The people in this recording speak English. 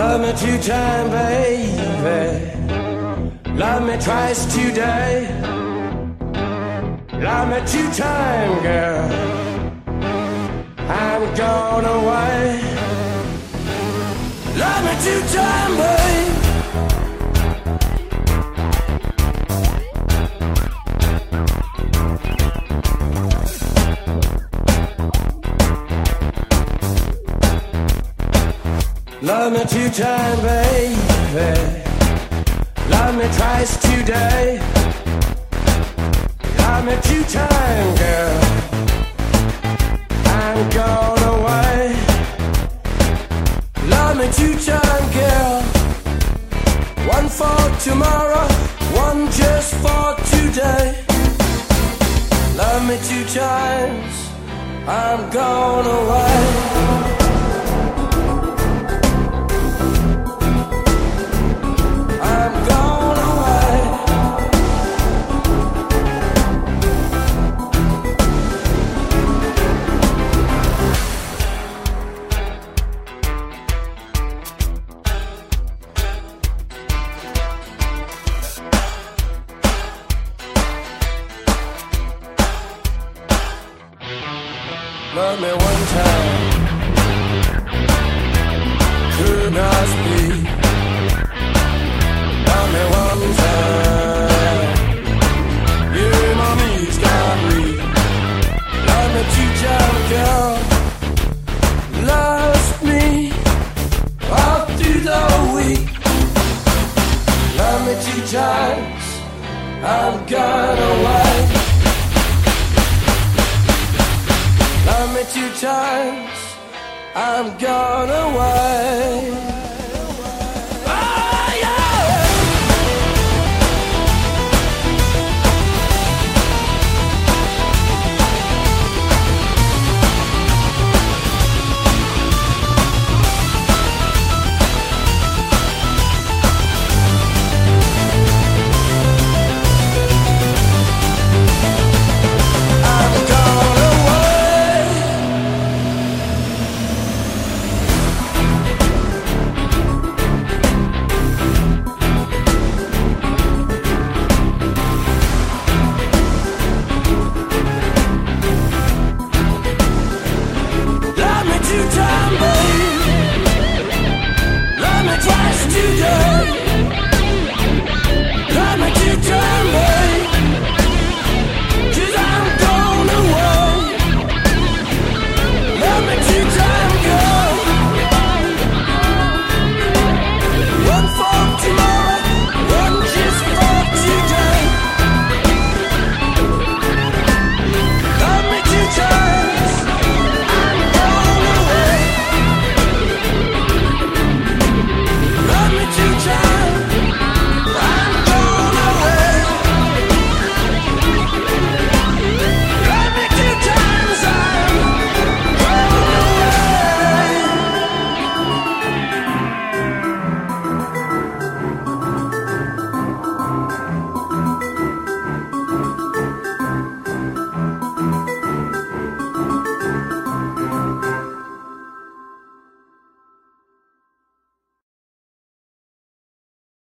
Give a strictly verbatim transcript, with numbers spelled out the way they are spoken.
Love me two times, baby. Love me twice today. Love me two times, girl. I'm gone away. Love me two times, baby. Love me two times, baby. Love me twice today. Love me two times, girl. I'm gone away. Love me two times, girl. One for tomorrow, one just for today. Love me two times, I'm gone away. Love me one time, could not speak. Love me one time, yeah, mommy's got me. Love me two times, girl. Lost me all through the week. Love me two times, I'm gone away. Love me two times, I'm gone away.